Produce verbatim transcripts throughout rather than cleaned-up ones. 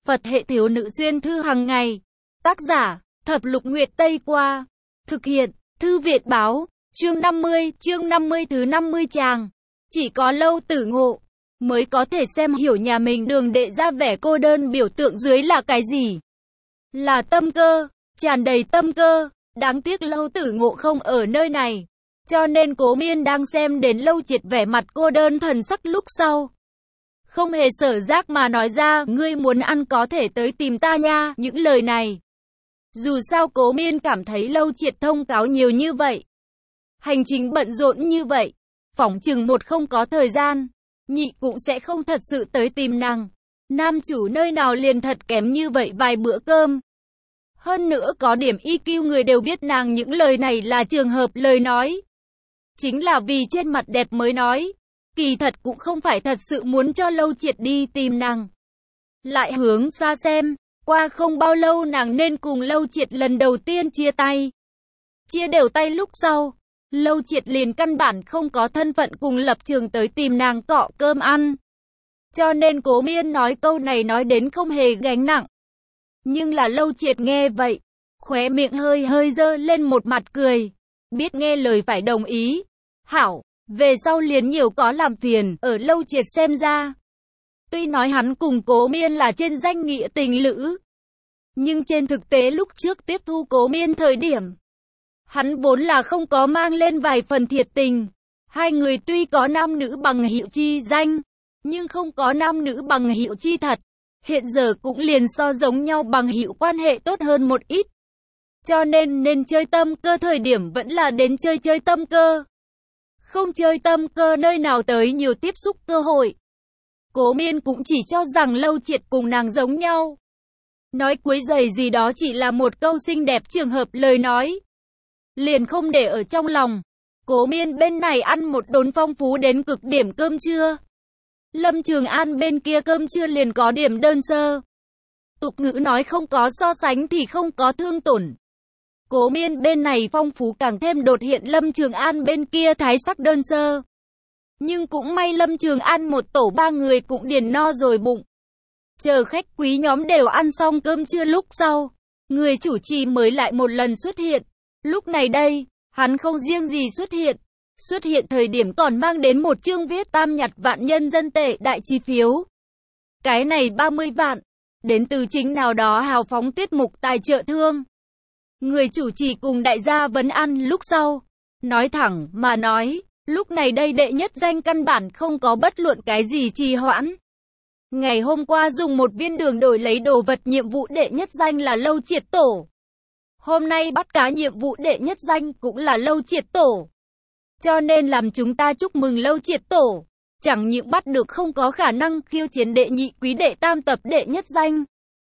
Phật hệ thiếu nữ xuyên thư hàng ngày. Tác giả, Thập Lục Nguyệt Tây Qua. Thực hiện, Thư Việt Báo. Chương năm mươi, chương năm mươi thứ năm mươi tràng. Chỉ có Lâu Tử Ngộ mới có thể xem hiểu nhà mình đường đệ ra vẻ cô đơn biểu tượng dưới là cái gì. Là tâm cơ, tràn đầy tâm cơ. Đáng tiếc Lâu Tử Ngộ không ở nơi này. Cho nên Cố Miên đang xem đến Lâu Triệt vẻ mặt cô đơn thần sắc lúc sau. Không hề sở giác mà nói ra, ngươi muốn ăn có thể tới tìm ta nha, những lời này. Dù sao Cố Miên cảm thấy Lâu Triệt thông cáo nhiều như vậy. Hành trình bận rộn như vậy. Phỏng chừng một không có thời gian. Nhị cũng sẽ không thật sự tới tìm nàng. Nam chủ nơi nào liền thật kém như vậy vài bữa cơm. Hơn nữa có điểm i kiu người đều biết nàng những lời này là trường hợp lời nói. Chính là vì trên mặt đẹp mới nói. Kỳ thật cũng không phải thật sự muốn cho Lâu Triệt đi tìm nàng. Lại hướng xa xem, qua không bao lâu nàng nên cùng Lâu Triệt lần đầu tiên chia tay. Chia đều tay lúc sau, Lâu Triệt liền căn bản không có thân phận cùng lập trường tới tìm nàng cọ cơm ăn. Cho nên Cố Miên nói câu này nói đến không hề gánh nặng. Nhưng là Lâu Triệt nghe vậy, khóe miệng hơi hơi dơ lên một mặt cười. Biết nghe lời phải đồng ý. Hảo, về sau liền nhiều có làm phiền, ở Lâu Triệt xem ra. Tuy nói hắn cùng Cố Miên là trên danh nghĩa tình lữ. Nhưng trên thực tế lúc trước tiếp thu Cố Miên thời điểm. Hắn vốn là không có mang lên vài phần thiệt tình. Hai người tuy có nam nữ bằng hữu chi danh, nhưng không có nam nữ bằng hữu chi thật. Hiện giờ cũng liền so giống nhau bằng hữu quan hệ tốt hơn một ít. Cho nên nên chơi tâm cơ thời điểm vẫn là đến chơi chơi tâm cơ. Không chơi tâm cơ nơi nào tới nhiều tiếp xúc cơ hội. Cố Miên cũng chỉ cho rằng Lâu Triệt cùng nàng giống nhau. Nói quấy rầy gì đó chỉ là một câu xinh đẹp trường hợp lời nói. Liền không để ở trong lòng. Cố Miên bên này ăn một đốn phong phú đến cực điểm cơm trưa. Lâm Trường An bên kia cơm trưa liền có điểm đơn sơ. Tục ngữ nói không có so sánh thì không có thương tổn. Cố Miên bên này phong phú càng thêm đột hiện Lâm Trường An bên kia thái sắc đơn sơ. Nhưng cũng may Lâm Trường An một tổ ba người cũng điền no rồi bụng. Chờ khách quý nhóm đều ăn xong cơm trưa lúc sau. Người chủ trì mới lại một lần xuất hiện. Lúc này đây, hắn không riêng gì xuất hiện. Xuất hiện thời điểm còn mang đến một chương viết tam nhặt vạn nhân dân tệ đại chi phiếu. Cái này ba mươi vạn. Đến từ chính nào đó hào phóng tiết mục tài trợ thương. Người chủ trì cùng đại gia vấn ăn lúc sau. Nói thẳng mà nói, lúc này đây đệ nhất danh căn bản không có bất luận cái gì trì hoãn. Ngày hôm qua dùng một viên đường đổi lấy đồ vật nhiệm vụ đệ nhất danh là Lâu Triệt tổ. Hôm nay bắt cá nhiệm vụ đệ nhất danh cũng là Lâu Triệt tổ. Cho nên làm chúng ta chúc mừng Lâu Triệt tổ. Chẳng những bắt được không có khả năng khiêu chiến đệ nhị quý đệ tam tập đệ nhất danh.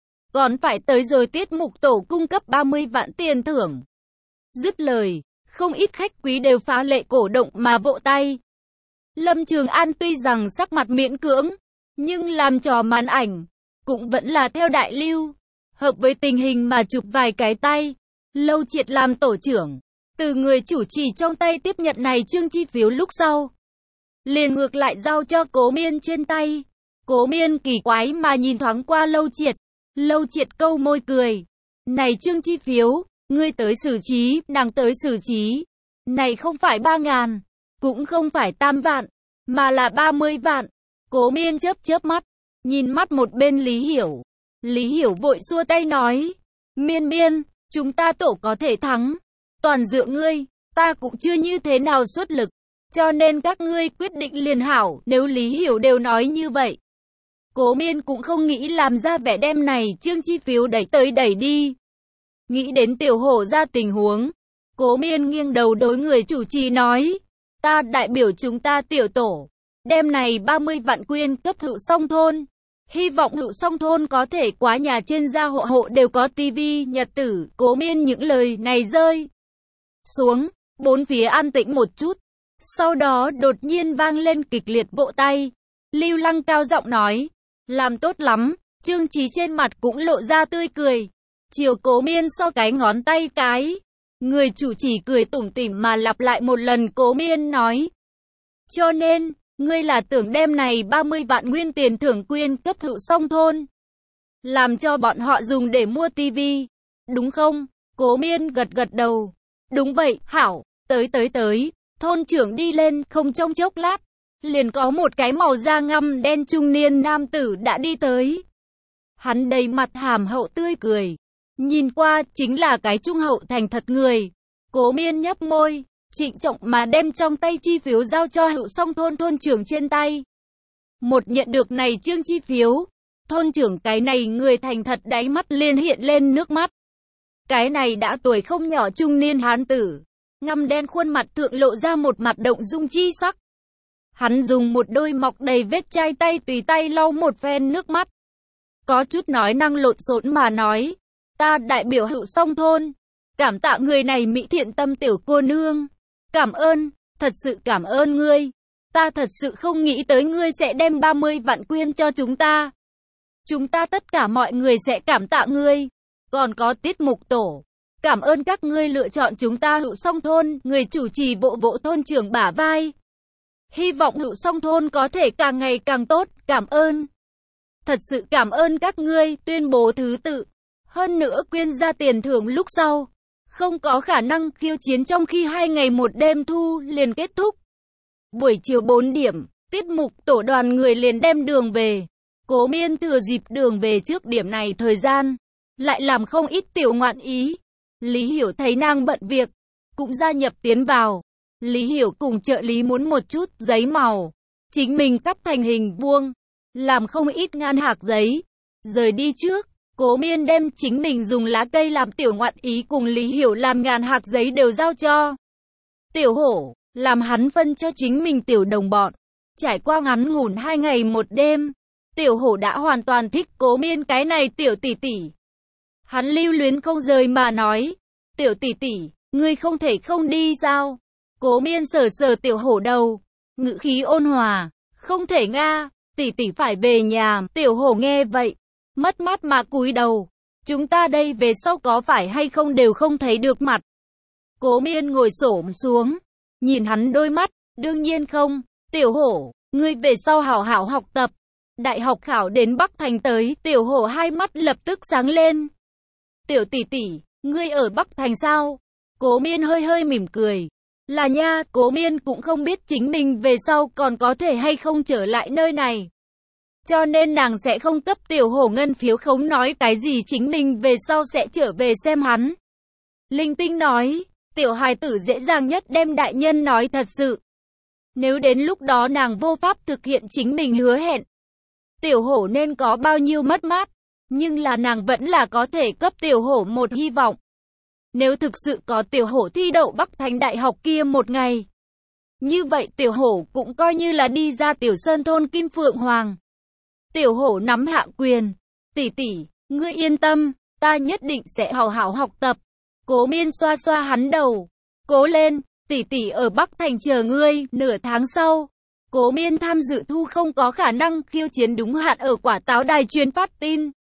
Còn phải tới rồi tiết mục tổ cung cấp ba mươi vạn tiền thưởng. Dứt lời, không ít khách quý đều phá lệ cổ động mà vỗ tay. Lâm Trường An tuy rằng sắc mặt miễn cưỡng, nhưng làm trò màn ảnh, cũng vẫn là theo đại lưu. Hợp với tình hình mà chụp vài cái tay. Lâu Triệt làm tổ trưởng, từ người chủ trì trong tay tiếp nhận này chương chi phiếu lúc sau. Liền ngược lại giao cho Cố Miên trên tay. Cố Miên kỳ quái mà nhìn thoáng qua Lâu Triệt. Lâu Triệt câu môi cười. Này chương chi phiếu, ngươi tới xử trí, nàng tới xử trí. Này không phải ba ngàn, cũng không phải tam vạn, mà là ba mươi vạn. Cố Miên chớp chớp mắt, nhìn mắt một bên Lý Hiểu. Lý Hiểu vội xua tay nói. Miên Miên, chúng ta tổ có thể thắng. Toàn dựa ngươi, ta cũng chưa như thế nào xuất lực. Cho nên các ngươi quyết định liền hảo, nếu Lý Hiểu đều nói như vậy. Cố Miên cũng không nghĩ làm ra vẻ đem này chương chi phiếu đẩy tới đẩy đi. Nghĩ đến tiểu hổ ra tình huống. Cố Miên nghiêng đầu đối người chủ trì nói. Ta đại biểu chúng ta tiểu tổ. Đem này ba mươi vạn quyên cấp Hữu Song thôn. Hy vọng Hữu Song thôn có thể quá nhà trên gia hộ hộ đều có tivi nhật tử. Cố Miên những lời này rơi xuống. Bốn phía an tĩnh một chút. Sau đó đột nhiên vang lên kịch liệt vỗ tay. Lưu Lăng cao giọng nói. Làm tốt lắm. Trương Chí trên mặt cũng lộ ra tươi cười. Chiều Cố Miên so cái ngón tay cái. Người chủ trì cười tủm tỉm mà lặp lại một lần. Cố Miên nói. Cho nên, ngươi là tưởng đem này ba mươi vạn nguyên tiền thưởng quyên cấp Hữu Song thôn. làm cho bọn họ dùng để mua tivi, đúng không? Cố Miên gật gật đầu. Đúng vậy, hảo, tới tới tới. Thôn trưởng đi lên, không trong chốc lát, liền có một cái màu da ngăm đen trung niên nam tử đã đi tới. Hắn đầy mặt hàm hậu tươi cười, nhìn qua chính là cái trung hậu thành thật người. Cố Miên nhấp môi, trịnh trọng mà đem trong tay chi phiếu giao cho Hữu Song thôn thôn trưởng trên tay. Một nhận được này trương chi phiếu, thôn trưởng cái này người thành thật đáy mắt liền hiện lên nước mắt. Cái này đã tuổi không nhỏ trung niên hán tử, ngăm đen khuôn mặt thượng lộ ra một mặt động dung chi sắc. Hắn dùng một đôi mọc đầy vết chai tay tùy tay lau một phen nước mắt. Có chút nói năng lộn xộn mà nói, ta đại biểu Hữu Song thôn, cảm tạ người này mỹ thiện tâm tiểu cô nương. Cảm ơn, thật sự cảm ơn ngươi. Ta thật sự không nghĩ tới ngươi sẽ đem ba mươi vạn quyên cho chúng ta. Chúng ta tất cả mọi người sẽ cảm tạ ngươi. Còn có tiết mục tổ, cảm ơn các ngươi lựa chọn chúng ta Hữu Song thôn, người chủ trì bộ vỗ thôn trưởng bả vai. Hy vọng Hữu Song thôn có thể càng ngày càng tốt, cảm ơn. Thật sự cảm ơn các ngươi, tuyên bố thứ tự. Hơn nữa quyên ra tiền thưởng lúc sau, không có khả năng khiêu chiến trong khi hai ngày một đêm thu liền kết thúc. Buổi chiều bốn điểm, tiết mục tổ đoàn người liền đem đường về. Cố Miên thừa dịp đường về trước điểm này thời gian, lại làm không ít tiểu ngoạn ý. Lý Hiểu thấy nàng bận việc, cũng gia nhập tiến vào. Lý Hiểu cùng trợ lý muốn một chút giấy màu, chính mình cắt thành hình vuông, làm không ít ngàn hạc giấy. Rời đi trước, Cố Miên đem chính mình dùng lá cây làm tiểu ngoạn ý cùng Lý Hiểu làm ngàn hạc giấy đều giao cho Tiểu Hổ, làm hắn phân cho chính mình tiểu đồng bọn. Trải qua ngắn ngủn hai ngày một đêm, Tiểu Hổ đã hoàn toàn thích Cố Miên cái này tiểu tỷ tỷ. Hắn lưu luyến không rời mà nói, tiểu tỷ tỷ, ngươi không thể không đi sao? Cố Miên sờ sờ Tiểu Hổ đầu, ngữ khí ôn hòa, không thể nga, tỷ tỷ phải về nhà. Tiểu Hổ nghe vậy, mất mát mà cúi đầu, chúng ta đây về sau có phải hay không đều không thấy được mặt. Cố Miên ngồi xổm xuống, nhìn hắn đôi mắt, đương nhiên không. Tiểu Hổ, ngươi về sau hảo hảo học tập, đại học khảo đến Bắc Thành tới. Tiểu Hổ hai mắt lập tức sáng lên. Tiểu tỷ tỷ, ngươi ở Bắc Thành sao? Cố Miên hơi hơi mỉm cười. Là nha, Cố Miên cũng không biết chính mình về sau còn có thể hay không trở lại nơi này. Cho nên nàng sẽ không cấp Tiểu Hổ ngân phiếu khống nói cái gì chính mình về sau sẽ trở về xem hắn. Linh Tinh nói, tiểu hài tử dễ dàng nhất đem đại nhân nói thật sự. Nếu đến lúc đó nàng vô pháp thực hiện chính mình hứa hẹn, Tiểu Hổ nên có bao nhiêu mất mát, nhưng là nàng vẫn là có thể cấp Tiểu Hổ một hy vọng. Nếu thực sự có Tiểu Hổ thi đậu Bắc Thành Đại học kia một ngày, như vậy Tiểu Hổ cũng coi như là đi ra Tiểu Sơn thôn Kim Phượng Hoàng. Tiểu Hổ nắm hạ quyền, tỷ tỷ, ngươi yên tâm, ta nhất định sẽ hào hảo học tập. Cố Miên xoa xoa hắn đầu, cố lên, tỷ tỷ ở Bắc Thành chờ ngươi. Nửa tháng sau, Cố Miên tham dự thu không có khả năng khiêu chiến đúng hạn ở Quả Táo đài chuyên phát tin.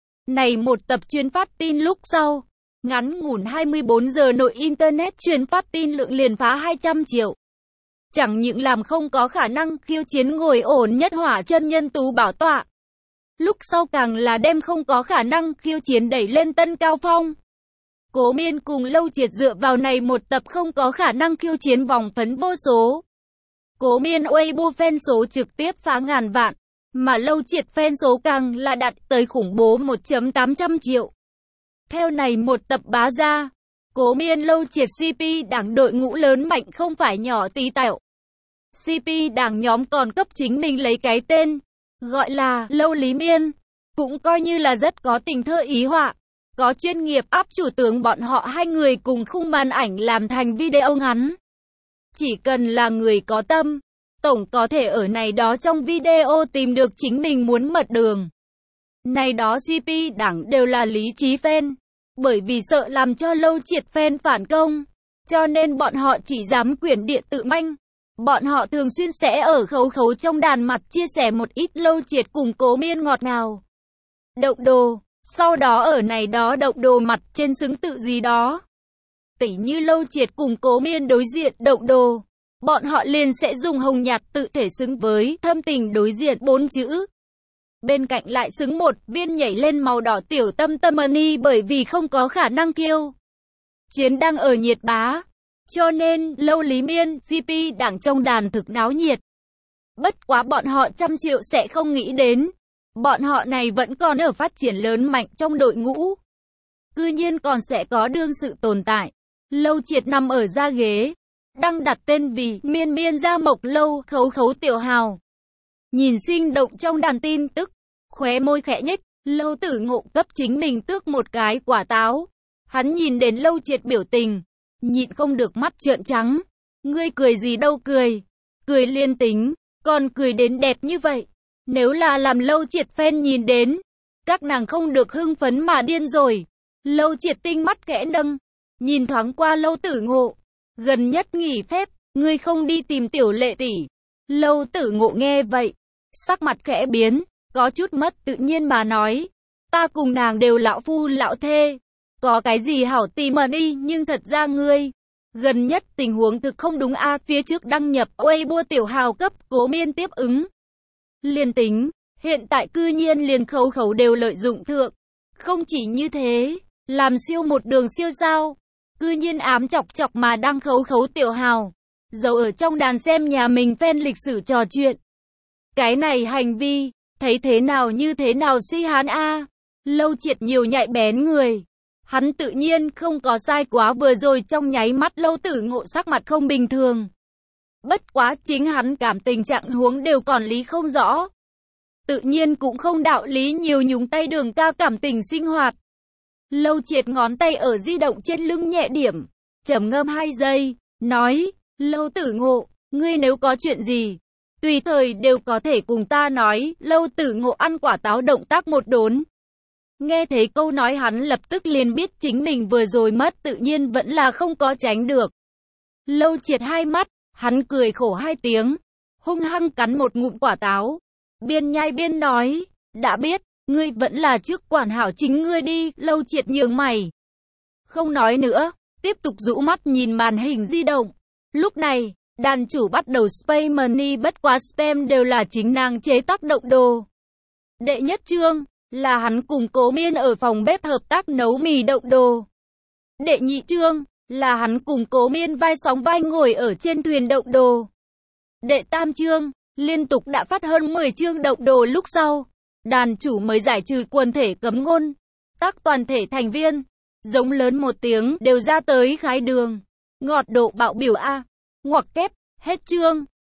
Này một tập chuyên phát tin lúc sau, ngắn ngủn hai mươi bốn giờ nội Internet chuyên phát tin lượng liền phá hai trăm triệu. Chẳng những làm không có khả năng khiêu chiến ngồi ổn nhất hỏa chân nhân tú bảo tọa, lúc sau càng là đem không có khả năng khiêu chiến đẩy lên tân cao phong. Cố Miên cùng Lâu Triệt dựa vào này một tập không có khả năng khiêu chiến vòng phấn vô số. Cố Miên Weibo fan số trực tiếp phá ngàn vạn, mà Lâu Triệt fan số càng là đạt tới khủng bố một phẩy tám trăm triệu. Theo này một tập bá ra, Cố Miên Lâu Triệt xê pê đảng đội ngũ lớn mạnh không phải nhỏ tí tẹo. xê pê đảng nhóm còn cấp chính mình lấy cái tên, gọi là Lâu Lý Miên, cũng coi như là rất có tình thơ ý họa, có chuyên nghiệp áp chủ tướng bọn họ hai người cùng khung màn ảnh làm thành video ngắn. Chỉ cần là người có tâm, tổng có thể ở này đó trong video tìm được chính mình muốn mật đường. Này đó xê pê đảng đều là lý trí fan, bởi vì sợ làm cho Lâu Triệt fan phản công, cho nên bọn họ chỉ dám quyển địa tự manh. Bọn họ thường xuyên sẽ ở khấu khấu trong đàn mặt chia sẻ một ít Lâu Triệt cùng Cố Miên ngọt ngào động đồ, sau đó ở này đó động đồ mặt trên xứng tự gì đó. Tỉ như Lâu Triệt cùng Cố Miên đối diện động đồ, bọn họ liền sẽ dùng hồng nhạt tự thể xứng với thâm tình đối diện bốn chữ. Bên cạnh lại xứng một viên nhảy lên màu đỏ tiểu tâm tâm money bởi vì không có khả năng kiêu. Chiến đang ở nhiệt bá. Cho nên, Lâu Lý Miên, giê pê đảng trong đàn thực náo nhiệt. Bất quá bọn họ trăm triệu sẽ không nghĩ đến. Bọn họ này vẫn còn ở phát triển lớn mạnh trong đội ngũ. Cư nhiên còn sẽ có đương sự tồn tại. Lâu Triệt nằm ở ra ghế. Đăng đặt tên vì miên miên gia mộc lâu khấu khấu tiểu hào. Nhìn sinh động trong đàn tin tức. Khóe môi khẽ nhếch. Lâu Tử Ngộ cấp chính mình tước một cái quả táo. Hắn nhìn đến Lâu Triệt biểu tình. Nhịn không được mắt trợn trắng. Ngươi cười gì đâu cười. Cười liên tính. Còn cười đến đẹp như vậy. Nếu là làm Lâu Triệt fan nhìn đến. Các nàng không được hưng phấn mà điên rồi. Lâu Triệt tinh mắt khẽ nâng. Nhìn thoáng qua Lâu Tử Ngộ. Gần nhất nghỉ phép. Ngươi không đi tìm tiểu lệ tỷ. Lâu Tử Ngộ nghe vậy. Sắc mặt khẽ biến. Có chút mất tự nhiên mà nói. Ta cùng nàng đều lão phu lão thê. Có cái gì hảo tìm mà đi, nhưng thật ra ngươi. Gần nhất tình huống thực không đúng a. Phía trước đăng nhập Weibo tiểu hào cấp Cố Miên tiếp ứng. Liên tính, hiện tại cư nhiên liền khấu khấu đều lợi dụng thượng. Không chỉ như thế, làm siêu một đường siêu sao. Cư nhiên ám chọc chọc mà đăng khấu khấu tiểu hào. Dầu ở trong đàn xem nhà mình fan lịch sử trò chuyện. Cái này hành vi, thấy thế nào như thế nào si hán a. Lâu Triệt nhiều nhạy bén người. Hắn tự nhiên không có sai quá vừa rồi trong nháy mắt Lâu Tử Ngộ sắc mặt không bình thường. Bất quá chính hắn cảm tình trạng huống đều còn lý không rõ. Tự nhiên cũng không đạo lý nhiều nhúng tay Đường Ca cảm tình sinh hoạt. Lâu Triệt ngón tay ở di động trên lưng nhẹ điểm. Trầm ngâm hai giây. Nói. Lâu Tử Ngộ. Ngươi nếu có chuyện gì. Tùy thời đều có thể cùng ta nói. Lâu Tử Ngộ ăn quả táo động tác một đốn. Nghe thấy câu nói hắn lập tức liền biết chính mình vừa rồi mất tự nhiên vẫn là không có tránh được. Lâu Triệt hai mắt, hắn cười khổ hai tiếng, hung hăng cắn một ngụm quả táo. Biên nhai biên nói, đã biết, ngươi vẫn là trước quản hảo chính ngươi đi. Lâu Triệt nhướng mày. Không nói nữa, tiếp tục rũ mắt nhìn màn hình di động. Lúc này, đàn chủ bắt đầu spam money bất quá spam đều là chính nàng chế tác động đồ. Đệ nhất chương. Là hắn cùng Cố Miên ở phòng bếp hợp tác nấu mì đậu đồ. Đệ nhị chương, là hắn cùng Cố Miên vai sóng vai ngồi ở trên thuyền đậu đồ. Đệ tam chương, liên tục đã phát hơn mười chương đậu đồ lúc sau. Đàn chủ mới giải trừ quần thể cấm ngôn. Các toàn thể thành viên, giống lớn một tiếng đều ra tới khái đường. Ngọt độ bạo biểu A. Ngoặc kép, hết chương.